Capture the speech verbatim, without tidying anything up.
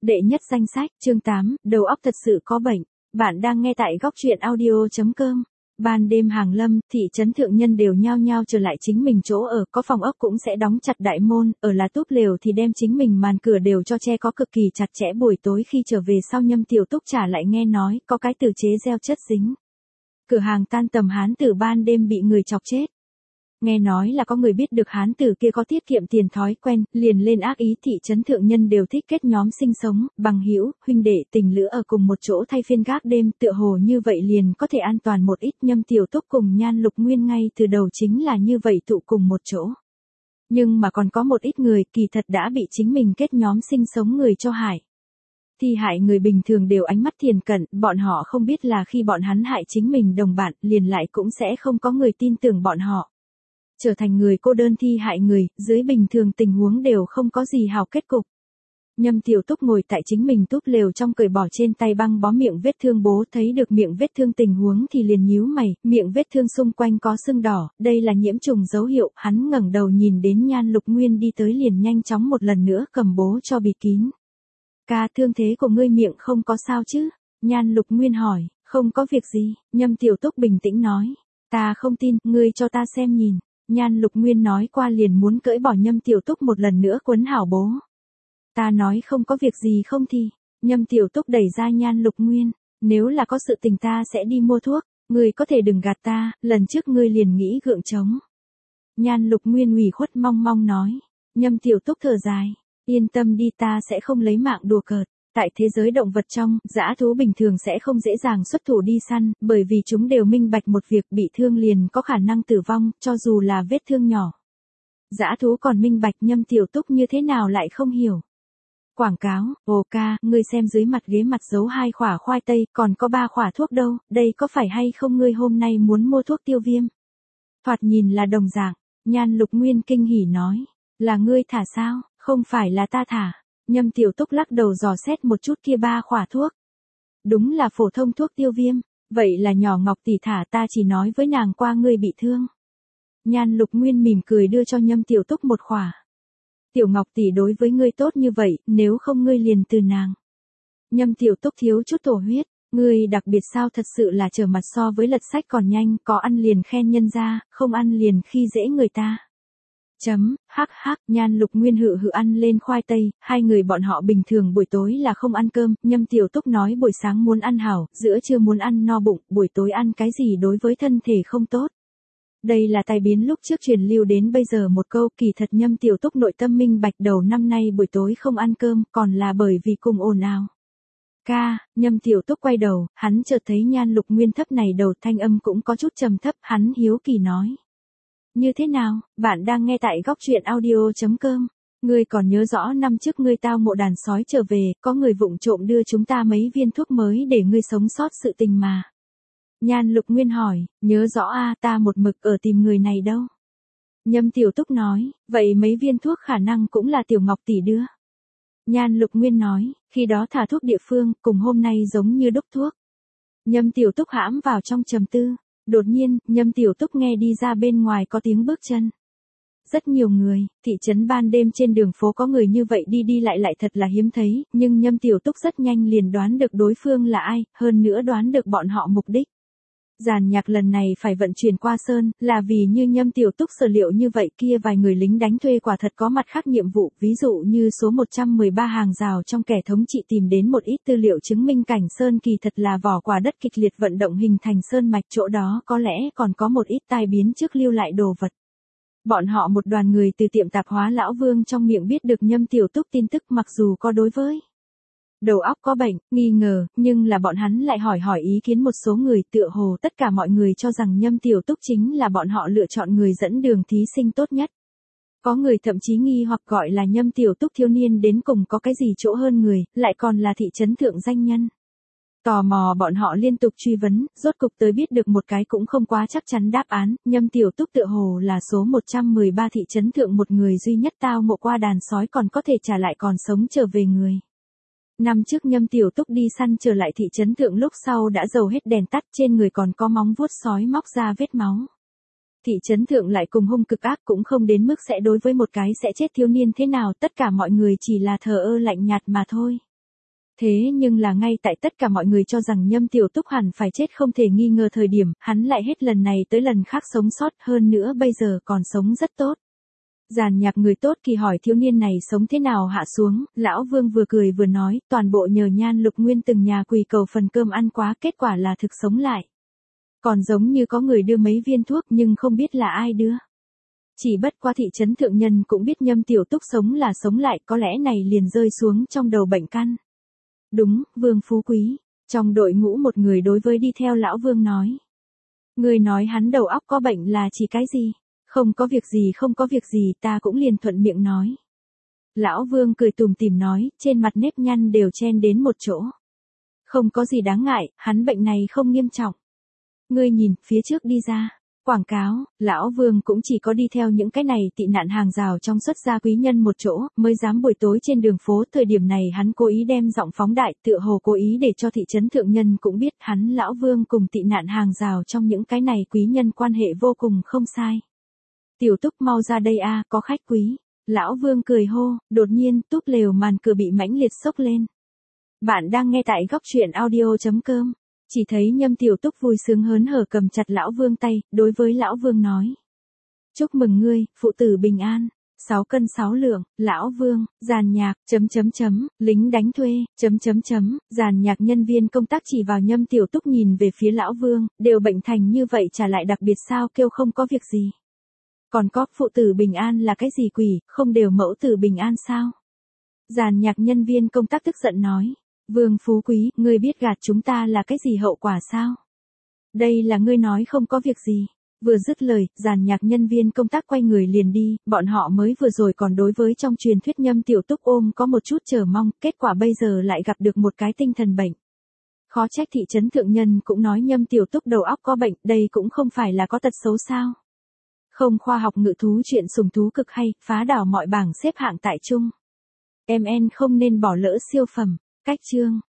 Đệ nhất danh sách, chương tám, đầu óc thật sự có bệnh. Bạn đang nghe tại góc truyện audio.com. Ban đêm hàng lâm, thị trấn thượng nhân đều nhao nhao trở lại chính mình chỗ ở, có phòng ốc cũng sẽ đóng chặt đại môn, ở là túp lều thì đem chính mình màn cửa đều cho che có cực kỳ chặt chẽ. Buổi tối khi trở về sau Nhâm Tiểu Túc trả lại nghe nói, có cái từ chế gieo chất dính. Cửa hàng tan tầm hán tử ban đêm bị người chọc chết. Nghe nói là có người biết được hán tử kia có tiết kiệm tiền thói quen, liền lên ác ý. Thị trấn thượng nhân đều thích kết nhóm sinh sống, bằng hữu, huynh đệ, tình lữ ở cùng một chỗ thay phiên gác đêm, tựa hồ như vậy liền có thể an toàn một ít. Nhâm Tiểu Túc cùng Nhan Lục Nguyên ngay từ đầu chính là như vậy tụ cùng một chỗ. Nhưng mà còn có một ít người kỳ thật đã bị chính mình kết nhóm sinh sống người cho hại. Thi hại người bình thường đều ánh mắt thiền cận, bọn họ không biết là khi bọn hắn hại chính mình đồng bạn, liền lại cũng sẽ không có người tin tưởng bọn họ. Trở thành người cô đơn thi hại người, dưới bình thường tình huống đều không có gì hảo kết cục. Nhâm Tiểu Túc ngồi tại chính mình túp lều trong, cởi bỏ trên tay băng bó miệng vết thương. Bố thấy được miệng vết thương tình huống thì liền nhíu mày, miệng vết thương xung quanh có sưng đỏ, đây là nhiễm trùng dấu hiệu. Hắn ngẩng đầu nhìn đến Nhan Lục Nguyên đi tới liền nhanh chóng một lần nữa cầm bố cho bịt kín. Ca, thương thế của ngươi miệng không có sao chứ? Nhan Lục Nguyên hỏi. Không có việc gì, Nhâm Tiểu Túc bình tĩnh nói. Ta không tin, ngươi cho ta xem nhìn. Nhan Lục Nguyên nói qua liền muốn cởi bỏ Nhâm Tiểu Túc một lần nữa quấn hảo bố. Ta nói không có việc gì không thì. Nhâm Tiểu Túc đẩy ra Nhan Lục Nguyên. Nếu là có sự tình ta sẽ đi mua thuốc, ngươi có thể đừng gạt ta, lần trước ngươi liền nghĩ gượng trống. Nhan Lục Nguyên ủy khuất mong mong nói. Nhâm Tiểu Túc thở dài. Yên tâm đi, ta sẽ không lấy mạng đùa cợt. Tại thế giới động vật trong, dã thú bình thường sẽ không dễ dàng xuất thủ đi săn, bởi vì chúng đều minh bạch một việc, bị thương liền có khả năng tử vong, cho dù là vết thương nhỏ. Dã thú còn minh bạch, Nhâm Tiểu Túc như thế nào lại không hiểu. Quảng cáo, ồ ca, ngươi xem dưới mặt ghế mặt giấu hai khỏa khoai tây, còn có ba khỏa thuốc đâu, đây có phải hay không ngươi hôm nay muốn mua thuốc tiêu viêm? Thoạt nhìn là đồng dạng, Nhan Lục Nguyên kinh hỉ nói, là ngươi thả sao, không phải là ta thả. Nhâm Tiểu Túc lắc đầu dò xét một chút kia ba khỏa thuốc. Đúng là phổ thông thuốc tiêu viêm, vậy là nhỏ Ngọc tỷ thả, ta chỉ nói với nàng qua ngươi bị thương. Nhan Lục Nguyên mỉm cười đưa cho Nhâm Tiểu Túc một khỏa. Tiểu Ngọc tỷ đối với ngươi tốt như vậy, nếu không ngươi liền từ nàng. Nhâm Tiểu Túc thiếu chút thổ huyết, ngươi đặc biệt sao, thật sự là trở mặt so với lật sách còn nhanh, có ăn liền khen nhân ra, không ăn liền khi dễ người ta. Chấm, hắc hắc, Nhan Lục Nguyên hự hự ăn lên khoai tây, hai người bọn họ bình thường buổi tối là không ăn cơm, Nhâm Tiểu Túc nói buổi sáng muốn ăn hảo, giữa trưa muốn ăn no bụng, buổi tối ăn cái gì đối với thân thể không tốt. Đây là tai biến lúc trước truyền lưu đến bây giờ một câu, kỳ thật Nhâm Tiểu Túc nội tâm minh bạch, đầu năm nay buổi tối không ăn cơm, còn là bởi vì cùng ồn ào. Ca, Nhâm Tiểu Túc quay đầu, hắn chợt thấy Nhan Lục Nguyên thấp này đầu, thanh âm cũng có chút trầm thấp, hắn hiếu kỳ nói. Như thế nào, bạn đang nghe tại góc truyện audio.com. Ngươi còn nhớ rõ năm trước ngươi tao ngộ đàn sói trở về, có người vụng trộm đưa chúng ta mấy viên thuốc mới để ngươi sống sót sự tình mà. Nhan Lục Nguyên hỏi, nhớ rõ a, ta một mực ở tìm người này đâu. Nhâm Tiểu Túc nói, vậy mấy viên thuốc khả năng cũng là Tiểu Ngọc tỷ đưa. Nhan Lục Nguyên nói, khi đó thả thuốc địa phương, cùng hôm nay giống như đúc thuốc. Nhâm Tiểu Túc hãm vào trong trầm tư. Đột nhiên, Nhâm Tiểu Túc nghe đi ra bên ngoài có tiếng bước chân. Rất nhiều người, thị trấn ban đêm trên đường phố có người như vậy đi đi lại lại thật là hiếm thấy, nhưng Nhâm Tiểu Túc rất nhanh liền đoán được đối phương là ai, hơn nữa đoán được bọn họ mục đích. Giàn nhạc lần này phải vận chuyển qua sơn, là vì như Nhâm Tiểu Túc sở liệu như vậy, kia vài người lính đánh thuê quả thật có mặt khác nhiệm vụ, ví dụ như số một trăm mười ba hàng rào trong kẻ thống trị tìm đến một ít tư liệu chứng minh cảnh sơn kỳ thật là vỏ quả đất kịch liệt vận động hình thành sơn mạch, chỗ đó có lẽ còn có một ít tai biến trước lưu lại đồ vật. Bọn họ một đoàn người từ tiệm tạp hóa lão Vương trong miệng biết được Nhâm Tiểu Túc tin tức, mặc dù có đối với đầu óc có bệnh, nghi ngờ, nhưng là bọn hắn lại hỏi hỏi ý kiến một số người, tựa hồ tất cả mọi người cho rằng Nhâm Tiểu Túc chính là bọn họ lựa chọn người dẫn đường thí sinh tốt nhất. Có người thậm chí nghi hoặc gọi là Nhâm Tiểu Túc thiếu niên đến cùng có cái gì chỗ hơn người, lại còn là thị trấn thượng danh nhân. Tò mò bọn họ liên tục truy vấn, rốt cục tới biết được một cái cũng không quá chắc chắn đáp án, Nhâm Tiểu Túc tựa hồ là số một trăm mười ba thị trấn thượng một người duy nhất tao ngộ qua đàn sói còn có thể trả lại còn sống trở về người. Năm trước Nhâm Tiểu Túc đi săn trở lại thị trấn thượng lúc sau đã dầu hết đèn tắt, trên người còn có móng vuốt sói móc ra vết máu. Thị trấn thượng lại cùng hung cực ác, cũng không đến mức sẽ đối với một cái sẽ chết thiếu niên thế nào, tất cả mọi người chỉ là thờ ơ lạnh nhạt mà thôi. Thế nhưng là ngay tại tất cả mọi người cho rằng Nhâm Tiểu Túc hẳn phải chết không thể nghi ngờ thời điểm, hắn lại hết lần này tới lần khác sống sót, hơn nữa bây giờ còn sống rất tốt. Giàn nhạc người tốt kỳ hỏi thiếu niên này sống thế nào hạ xuống, lão Vương vừa cười vừa nói, toàn bộ nhờ Nhan Lục Nguyên từng nhà quỳ cầu phần cơm ăn quá, kết quả là thực sống lại. Còn giống như có người đưa mấy viên thuốc nhưng không biết là ai đưa. Chỉ bất qua thị trấn thượng nhân cũng biết Nhâm Tiểu Túc sống là sống lại, có lẽ này liền rơi xuống trong đầu bệnh căn. Đúng, Vương Phú Quý. Trong đội ngũ một người đối với đi theo lão Vương nói. Người nói hắn đầu óc có bệnh là chỉ cái gì? Không có việc gì không có việc gì, ta cũng liền thuận miệng nói. Lão Vương cười tùm tìm nói, trên mặt nếp nhăn đều chen đến một chỗ. Không có gì đáng ngại, hắn bệnh này không nghiêm trọng. Ngươi nhìn, phía trước đi ra. Quảng cáo, lão Vương cũng chỉ có đi theo những cái này tị nạn hàng rào trong xuất gia quý nhân một chỗ, mới dám buổi tối trên đường phố. Thời điểm này hắn cố ý đem giọng phóng đại, tựa hồ cố ý để cho thị trấn thượng nhân cũng biết hắn lão Vương cùng tị nạn hàng rào trong những cái này quý nhân quan hệ vô cùng không sai. Tiểu Túc mau ra đây a, có khách quý. Lão Vương cười hô, đột nhiên túp lều màn cửa bị mãnh liệt xốc lên. Bạn đang nghe tại góc truyện audio chấm com. Chỉ thấy Nhâm Tiểu Túc vui sướng hớn hở cầm chặt lão Vương tay, đối với lão Vương nói. Chúc mừng ngươi, phụ tử bình an. Sáu cân sáu lượng, lão Vương, giàn nhạc, chấm chấm chấm, lính đánh thuê, chấm chấm chấm, giàn nhạc nhân viên công tác chỉ vào Nhâm Tiểu Túc nhìn về phía lão Vương, đều bệnh thành như vậy trả lại đặc biệt sao, kêu không có việc gì. Còn có, phụ tử bình an là cái gì quỷ, không đều mẫu tử bình an sao? Giàn nhạc nhân viên công tác tức giận nói. Vương Phú Quý, ngươi biết gạt chúng ta là cái gì hậu quả sao? Đây là ngươi nói không có việc gì. Vừa dứt lời, giàn nhạc nhân viên công tác quay người liền đi, bọn họ mới vừa rồi còn đối với trong truyền thuyết Nhâm Tiểu Túc ôm có một chút chờ mong, kết quả bây giờ lại gặp được một cái tinh thần bệnh. Khó trách thị trấn thượng nhân cũng nói Nhâm Tiểu Túc đầu óc có bệnh, đây cũng không phải là có tật xấu sao? Không khoa học ngự thú chuyện sùng thú cực hay, phá đảo mọi bảng xếp hạng tại chung. Em en không nên bỏ lỡ siêu phẩm. Cách chương